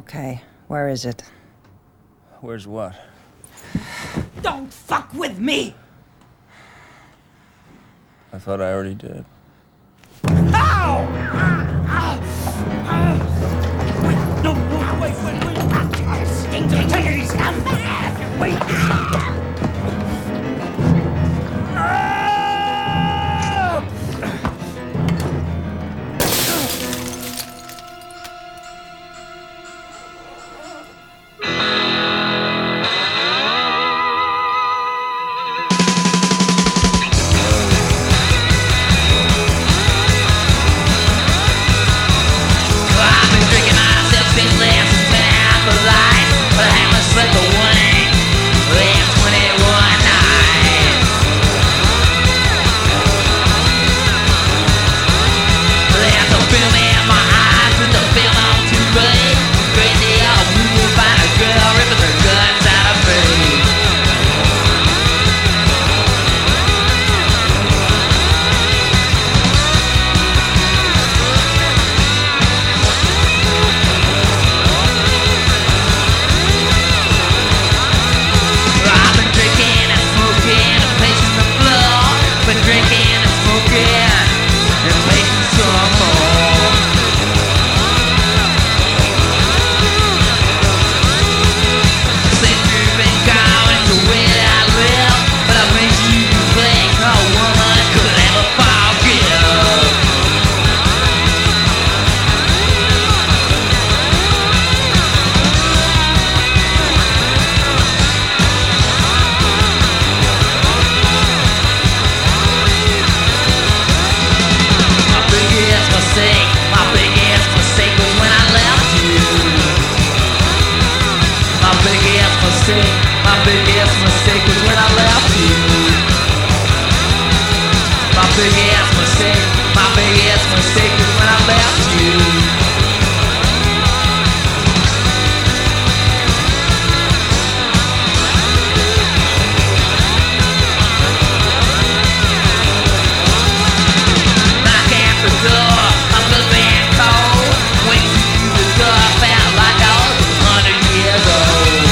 Okay, where is it? Where's what? Don't fuck with me! I thought I already did. Ow! Wait, no, wait. Stinky titties, I'm mad! Wait! My biggest mistake was when I left you. My biggest mistake was when I left you. Knock at the door, I'm just being cold. Went to the door, felt like I was 100 years old.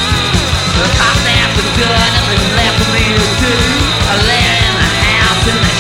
The cop snapped the gun and they left me to do. I lay in the house in the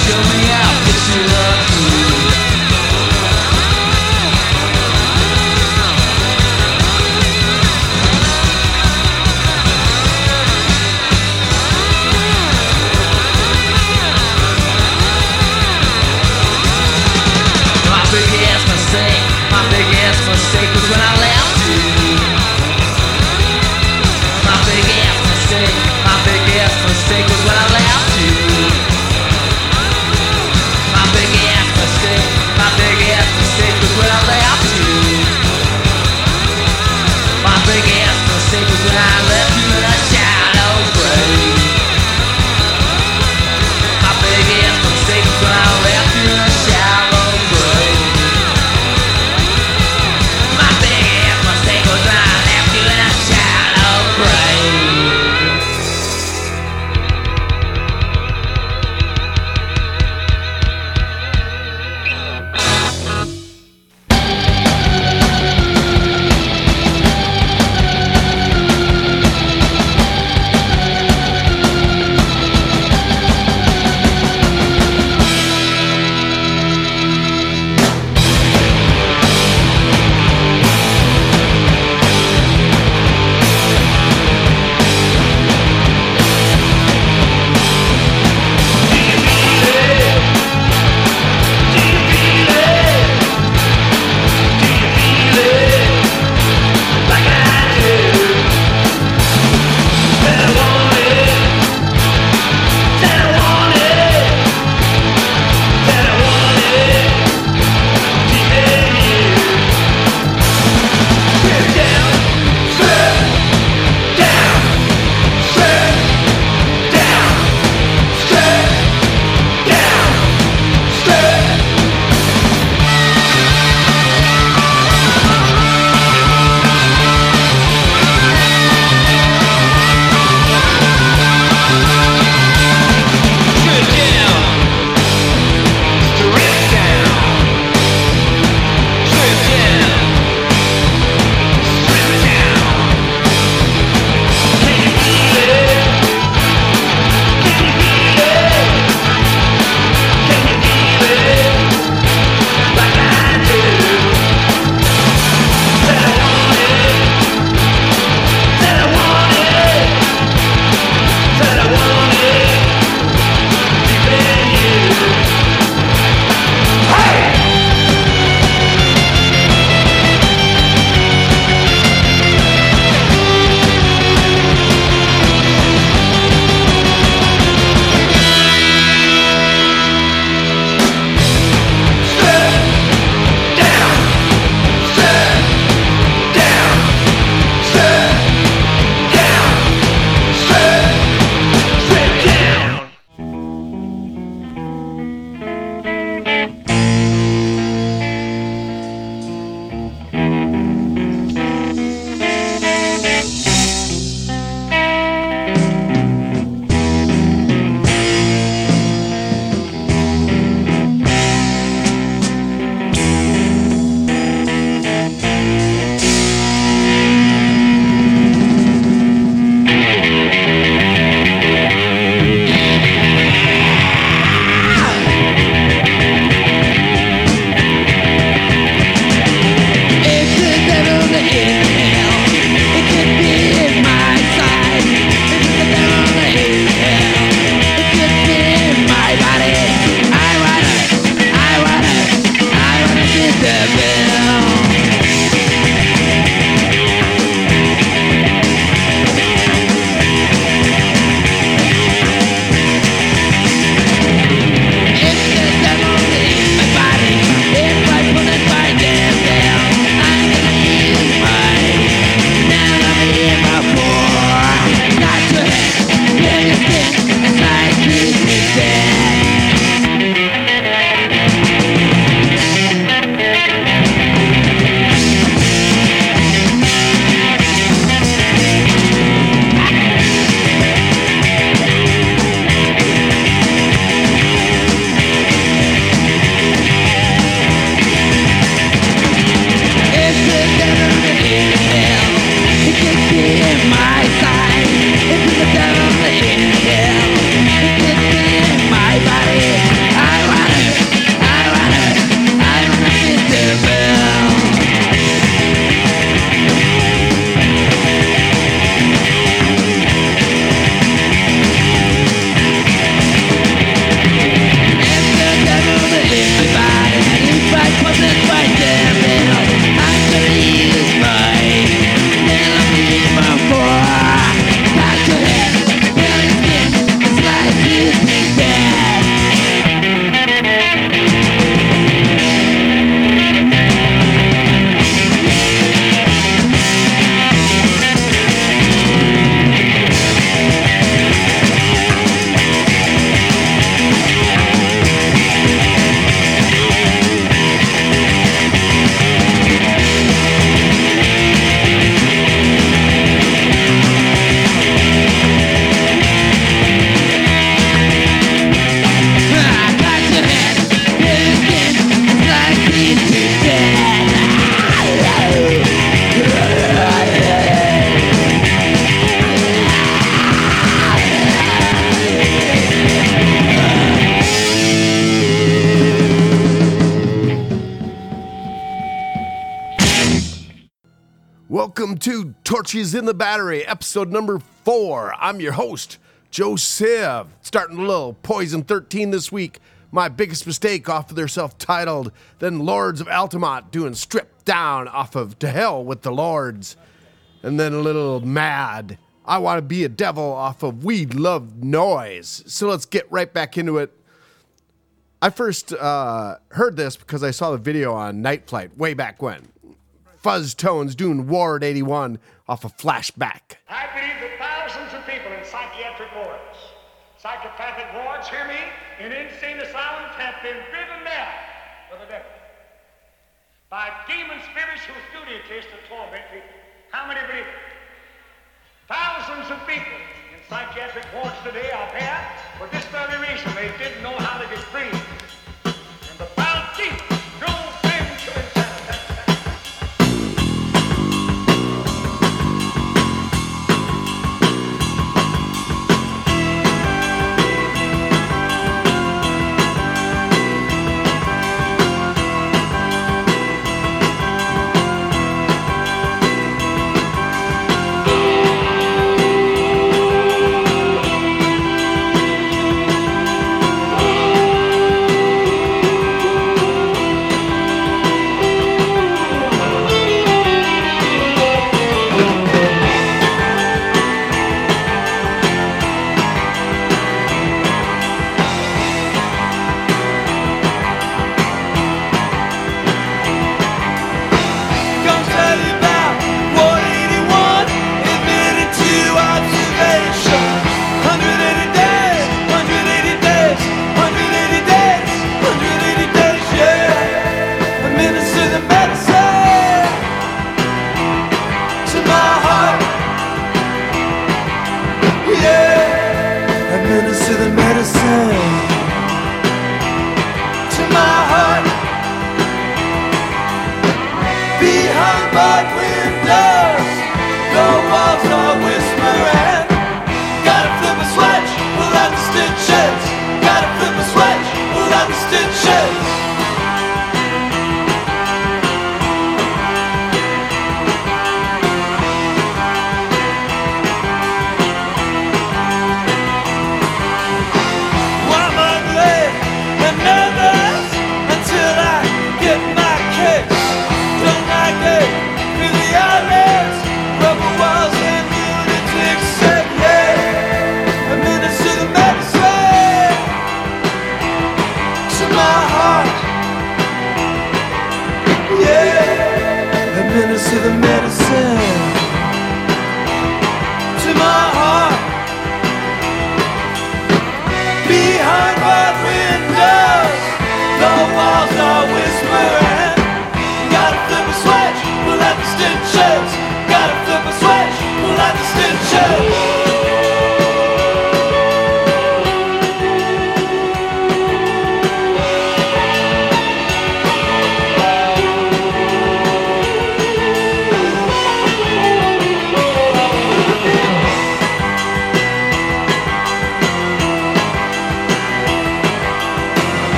Welcome to Torches in the Battery, episode number 4. I'm your host, Joe Civ. Starting a little Poison 13 this week. My Biggest Mistake off of their self-titled. Then Lords of Altamont doing Stripped Down off of To Hell with the Lords. And then a little Mad, I Want to Be a Devil off of We Love Noise. So let's get right back into it. I first heard this because I saw the video on Night Flight way back when. Fuzz Tones doing Ward 81 off of Flashback. I believe that thousands of people in psychiatric wards, psychopathic wards, hear me, in insane asylums have been driven mad for the devil by demon spirits whose duty it is to torment people. How many believe it? Thousands of people in psychiatric wards today are there for this very reason. They didn't know how to get free. And the foul demon drove them to insanity.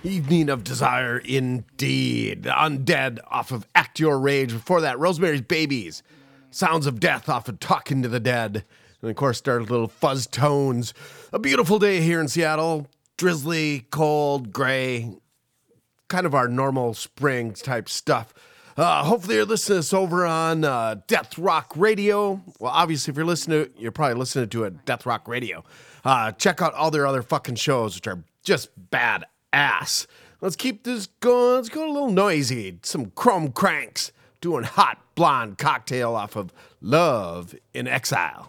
Evening of Desire, indeed. The Undead off of Act Your Rage. Before that, Rosemary's Babies. Sounds of Death off of Talking to the Dead. And of course, started little Fuzz Tones. A beautiful day here in Seattle. Drizzly, cold, gray. Kind of our normal spring type stuff. Hopefully you're listening to us over on Death Rock Radio. Well, obviously, if you're listening to it, you're probably listening to it Death Rock Radio. Check out all their other fucking shows, which are just badass. Let's keep this going. Let's go a little noisy. Some Chrome Cranks doing Hot Blonde Cocktail off of Love in Exile.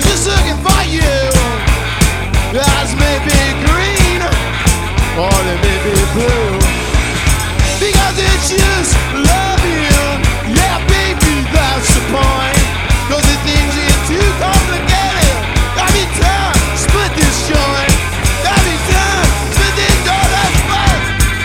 was just looking for you. Eyes may be green, or they may be blue, because it's just loving. Yeah, baby, that's the point. Cause the things are too complicated. Every time, split this joint. Every time, split this door, that's fine.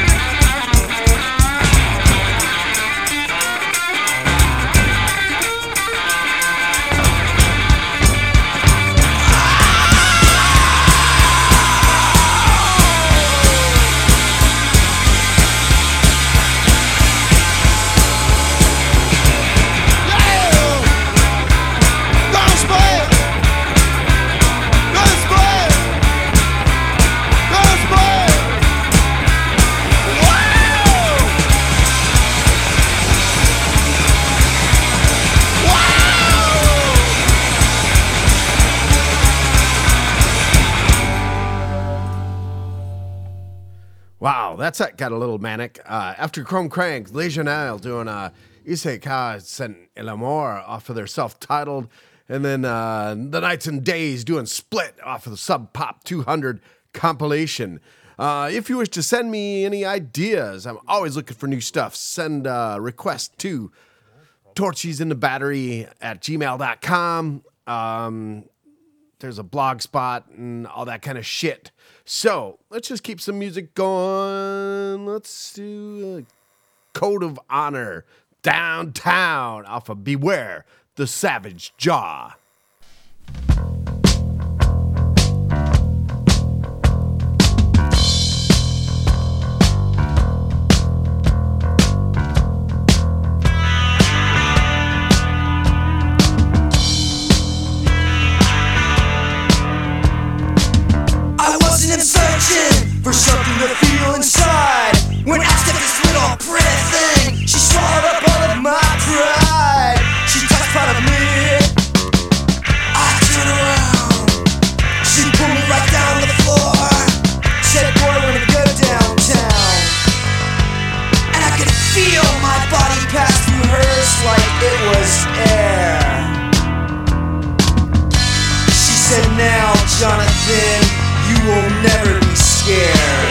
Wow, that's got a little manic. After Chrome Crank, Legionnaire doing Isekai Sen El Amor off of their self-titled, and then The Nights and Days doing Split off of the Sub Pop 200 compilation. If you wish to send me any ideas, I'm always looking for new stuff. Send a request to torchysinthebattery@gmail.com. There's a blog spot and all that kind of shit. So let's just keep some music going. Let's do Code of Honor, Downtown off of Beware the Savage Jaw. Searching for something to feel inside. When asked if this little pretty thing, she swallowed up all of my pride. She touched part of me. I turned around. She pulled me right down the floor. Said, boy, we're gonna go downtown. And I could feel my body pass through hers like it was air. She said, now, Jonathan, you will never be scared.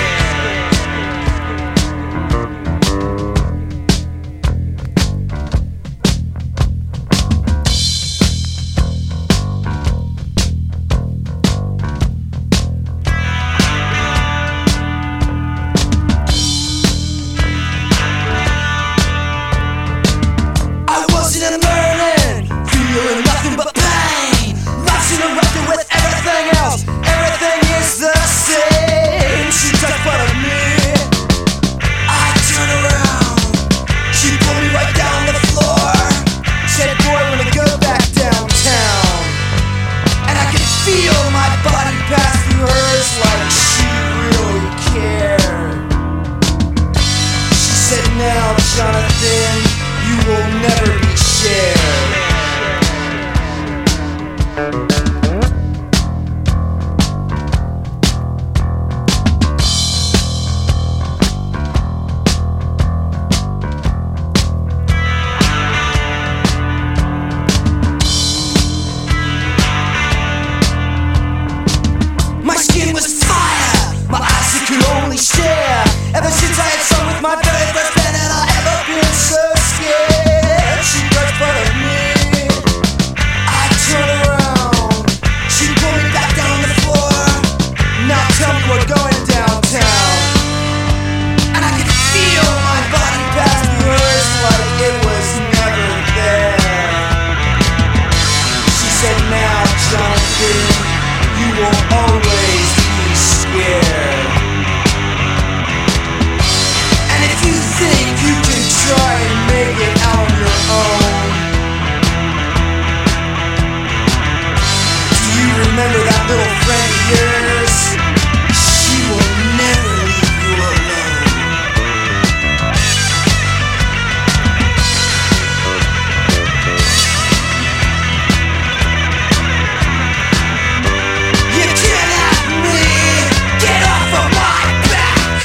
I wasn't learning, feeling nothing but pain. Life's interrupted with everything else. Everything is the same. She touched part of me. I turned around. She pulled me right down the floor. Said, boy, we're gonna go back downtown. And I could feel my body pass through hers like she really cared. She said, now, Jonathan, you will never be shared. My skin was fire, my eyes you could only share. Ever since I had sung with my very first band, and I ever been so scared. She touched part of me. I turned around. She pulled me back down the floor. Now tell me we're going downtown. And I could feel my body pass through hers like it was never there. She said, now, Jonathan, you will always be scared. And if you think you can try and make it out on your own, do you remember that little friend of yours? She will never leave you alone. You can't have me. Get off of my back.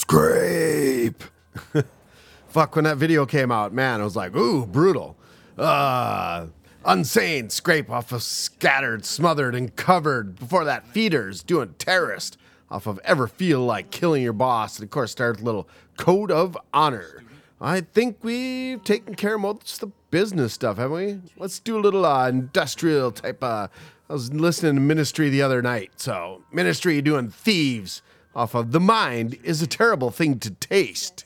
Scrape. Fuck, when that video came out, man, I was like, ooh, brutal. Unsane scrape off of scattered, smothered, and covered. Before that, Feeders doing terrorist off of Ever Feel Like Killing Your Boss. And of course, started a little Code of Honor. I think we've taken care of most of the business stuff, haven't we? Let's do a little industrial type. I was listening to Ministry the other night. So, Ministry doing Thieves off of The Mind is a Terrible Thing to Taste.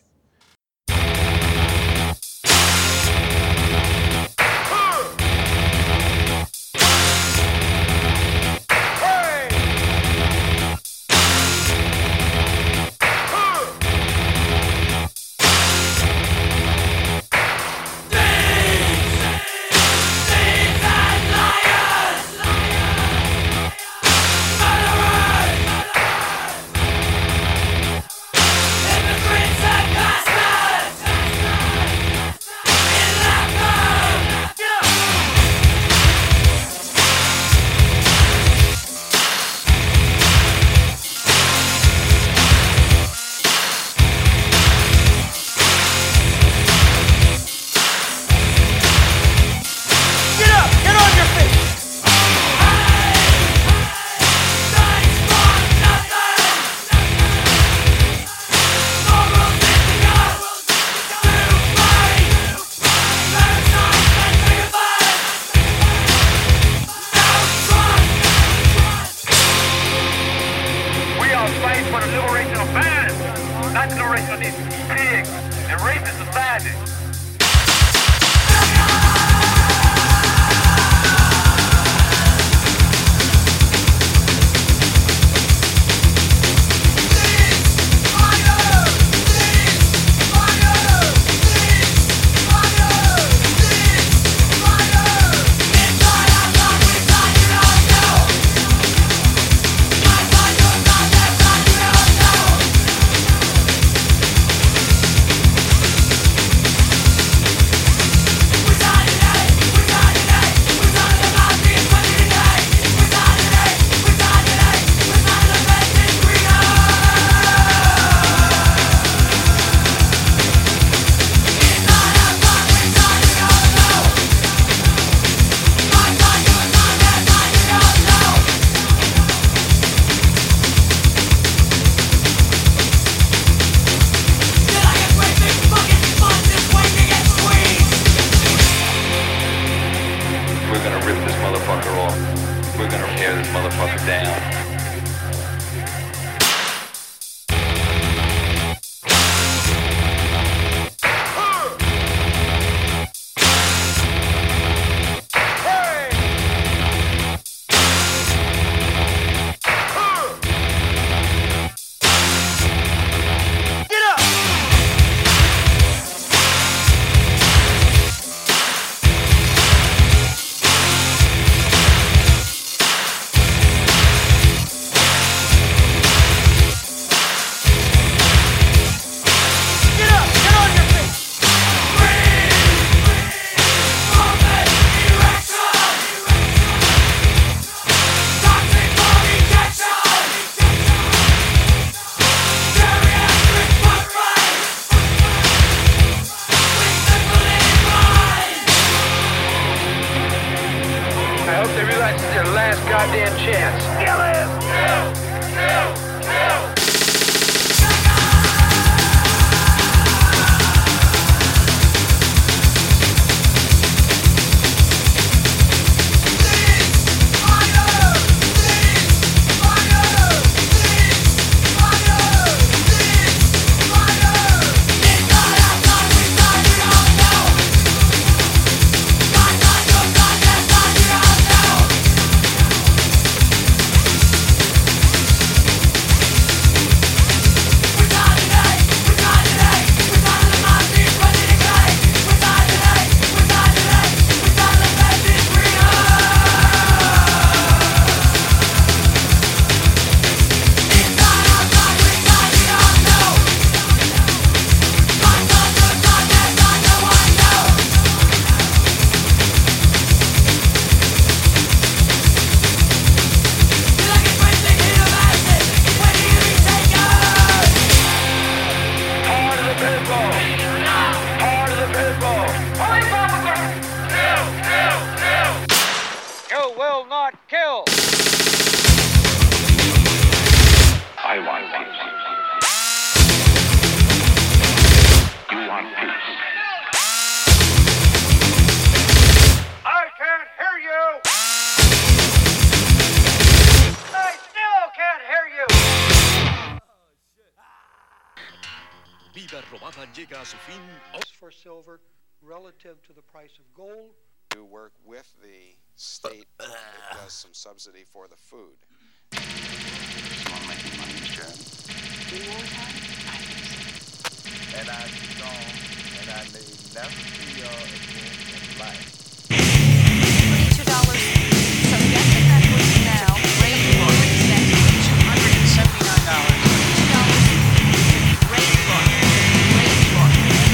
vida robada llega a su fin. For silver relative to the price of gold. To work with the state that does some subsidy for the food. Someone making money is good. In wartime, I think so. And I'm gone, and I may never see y'all again in life. $22. So yes, the network now. Rainbow is next. $279. $22. Rainbow. Rainbow.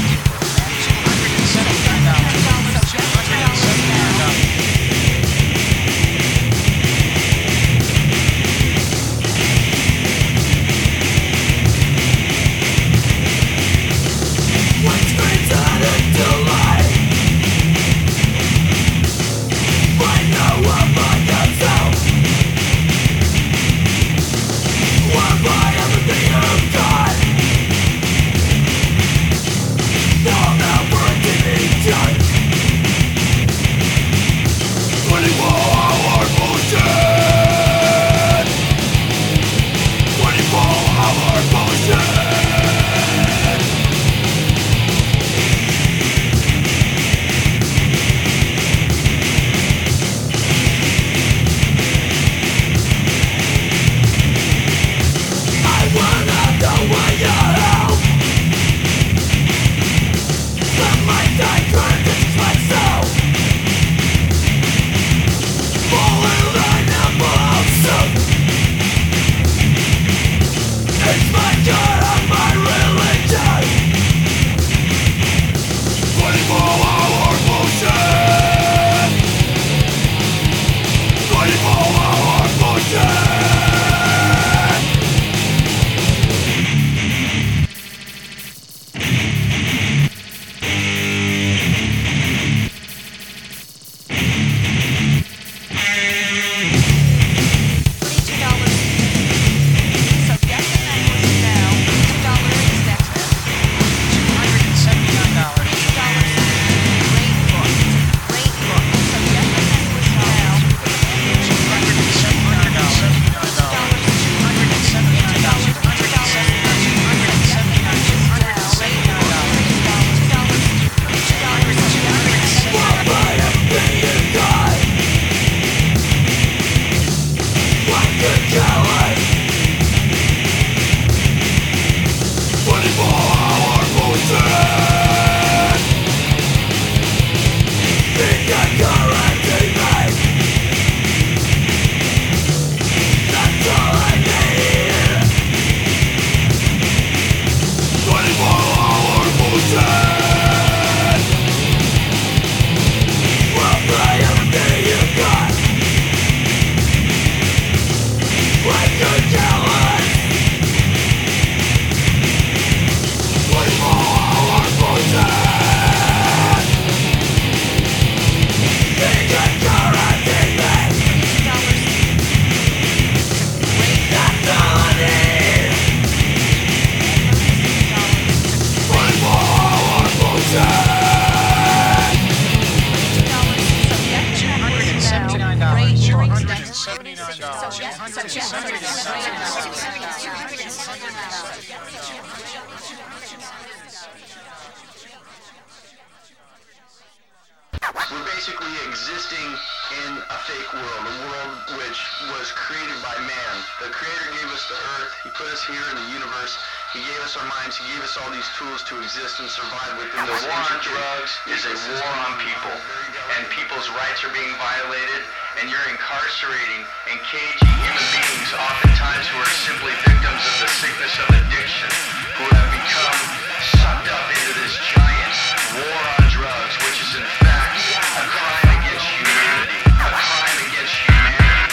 We're basically existing in a fake world, a world which was created by man. The Creator gave us the earth, He put us here in the universe, He gave us our minds, He gave us all these tools to exist and survive within this. The war on drugs is a war on people, and people's rights are being violated, and you're incarcerating and caging human beings, oftentimes who are simply victims of the sickness of addiction, who have become sucked up into this giant war on drugs, which is in fact a crime against humanity. A crime against humanity.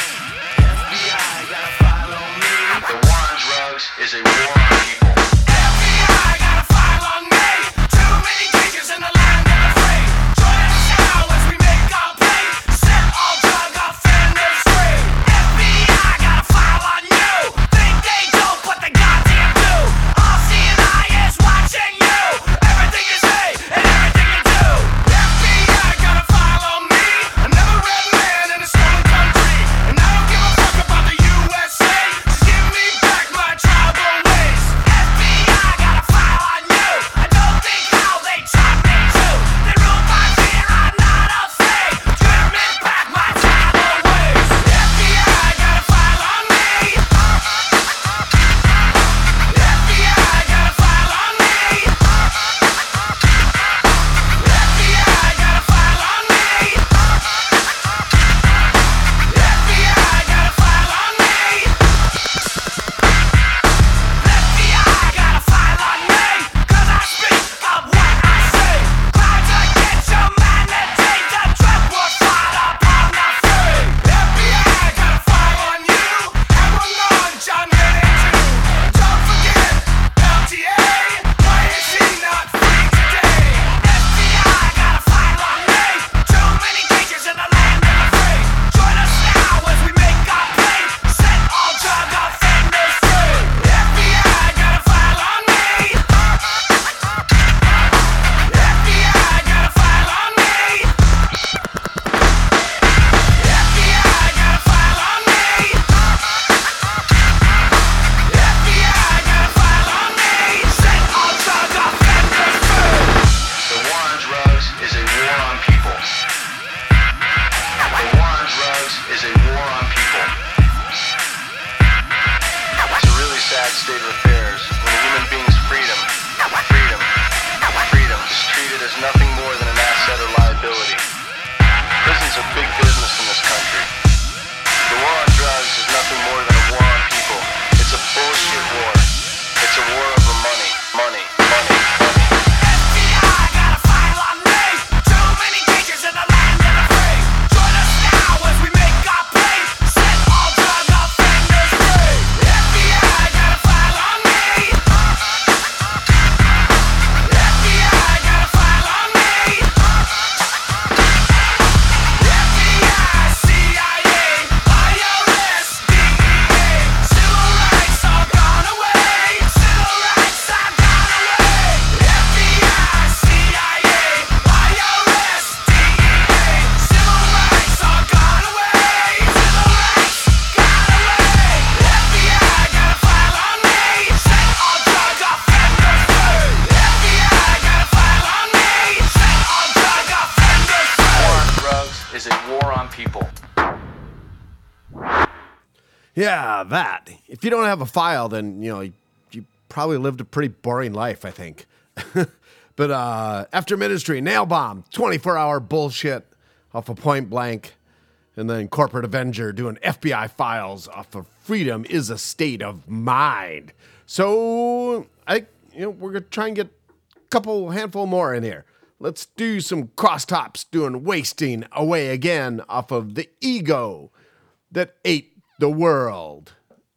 The war on drugs is a war on people. FBI got a file on me. Too many creatures in the land of the free. Join us now as we make our plea. Set all drug offenders free. FBI got a file on you. Think they don't, but they goddamn do. All seeing eye is watching you. Everything you say and everything you do. FBI got a file on me. Another red man in a stolen country. And I don't give a fuck about the USA. Just give me back my tribal ways. FBI is nothing more than an asset or liability. Prison's a big business in this country. The war on drugs is nothing more than a war on people. It's a bullshit war. It's a war over money, money, money, money. FBI got a file on me. Too many cages in the land of the free. Join us now as we make our plea. Set all drug offenders free. FBI got a file on me. FBI got a file on me. FBI, CIA, IRS, DEA. Civil rights all gone away. Civil rights are gone away. FBI, CIA, IRS, DEA. Civil rights all gone away. Civil rights gone away. FBI got a file on me. Set all drug offenders free. FBI got a file on me. Set all drug offenders free. War on drugs is a war on people. Yeah, that. If you don't have a file, then, you probably lived a pretty boring life, I think. But after Ministry, Nail Bomb, 24-hour bullshit off of Point Blank, and then Corporate Avenger doing FBI files off of Freedom is a State of Mind. So, we're going to try and get a handful more in here. Let's do some crosstops doing Wasting Away Again off of The Ego That Ate the World.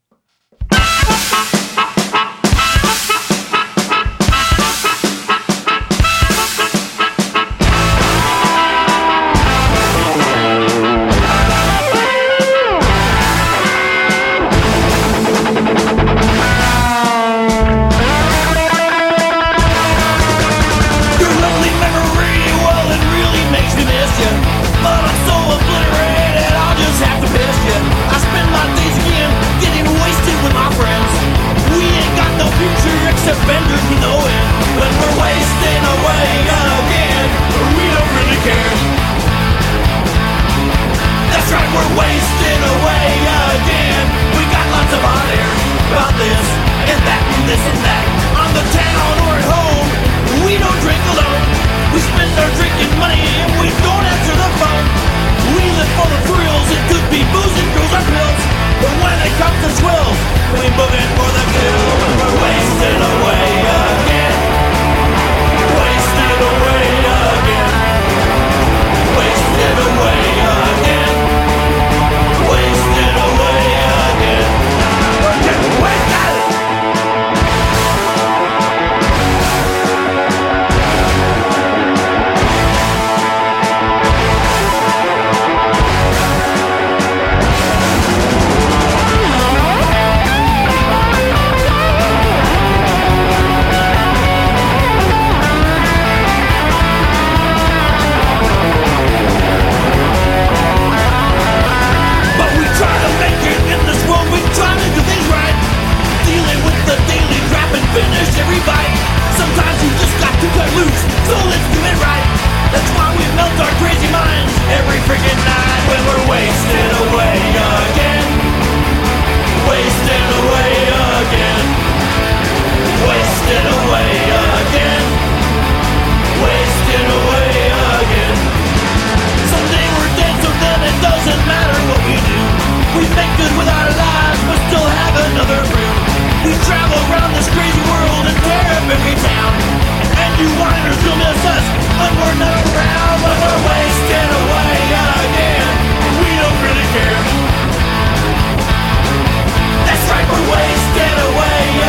Your lovely memory, well, it really makes me miss you. But I'm so obliterated, I'll just have to miss you. I spend my days again getting wasted with my friends. We ain't got no future except benders, we know it. When we're wasting away again, we don't really care. That's right, we're wasting away again. We got lots of hot air about this and that and this and that. On the town or at home, we don't drink alone. We spend our drinking money and we don't answer the phone. We live for the thrills, it could be booze and girls or pills. But when it comes to swills, we move in for the kill. We're wasting away again. Wasted away again. Wasted away again. Wasted away again. We're getting wasted. But we try to make it in this world, we try to do things right. Dealing with the daily crap and finish every bite. Sometimes you just got to cut loose, so let's do it right. That's why we melt our crazy minds every freaking night. When we're wasted away again. Wasted away again. Wasted away again. Wasted away again. Someday we're dead, so then it doesn't matter what we do. We make good with our lives, but still have another brew. We travel around this crazy world and tear up every town. And you whiners will miss us when we're not around. When we're wasted away again, we don't really care. That's right, we're wasted away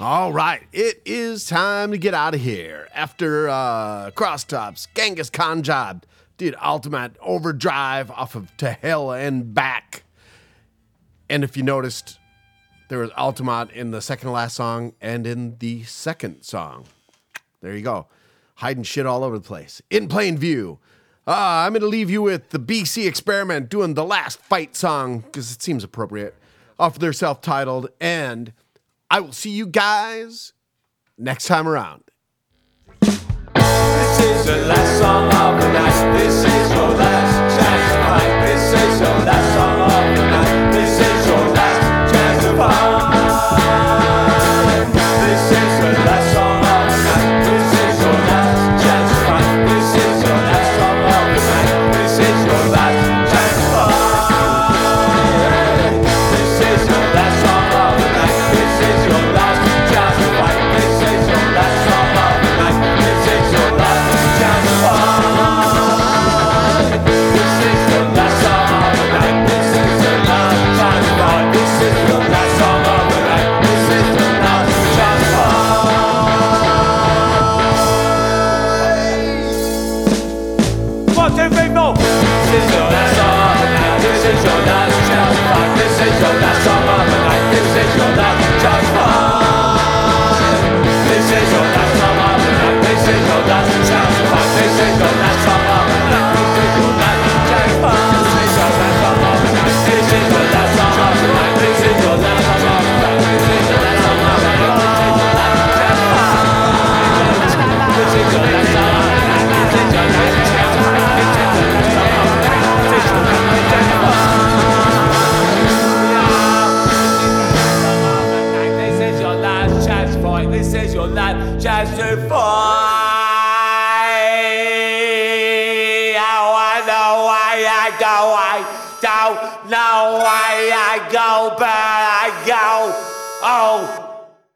All right, it is time to get out of here. After Crosstops, Genghis Khan job, did Ultimate Overdrive off of To Hell and Back. And if you noticed, there was Ultimate in the second to last song and in the second song. There you go. Hiding shit all over the place. In plain view. I'm going to leave you with the BC Experiment doing the last fight song because it seems appropriate off of their self-titled. And I will see you guys next time around. This is the last song of the night. This is your last chance to fight. This is your last song of the night. This is your last chance to fight. This is the last song of the night. This is your last chance to fight. This is your last song of the night. This is your last chance to fight. This is your last song of the night. This is your last chance to fight. This is your last song of the night. This is your last chance to fight. This is your last song of the night. This is your last chance to fight. This is your last song of the night. This is your last chance to fight. 1, 2, 3, 4. This is your last song of the night. This is your last chance to fight. This is your last song of the night. This is your last chance to fight. This is your last song of the night. This is your last chance to fight. This is your last song of the night. This is your last chance to fight. This is your last song of the night. This is your last song of the night. This is your last song of the night. This is your last song of the night. This is your last chance to fight. This is your last song of the night. This is your last chance to fight. This is your last song of the night. This is your last chance to fight. This is your last chance to fight. This is your last chance to fight. I know why I go. I don't know why I go, but I go. Oh.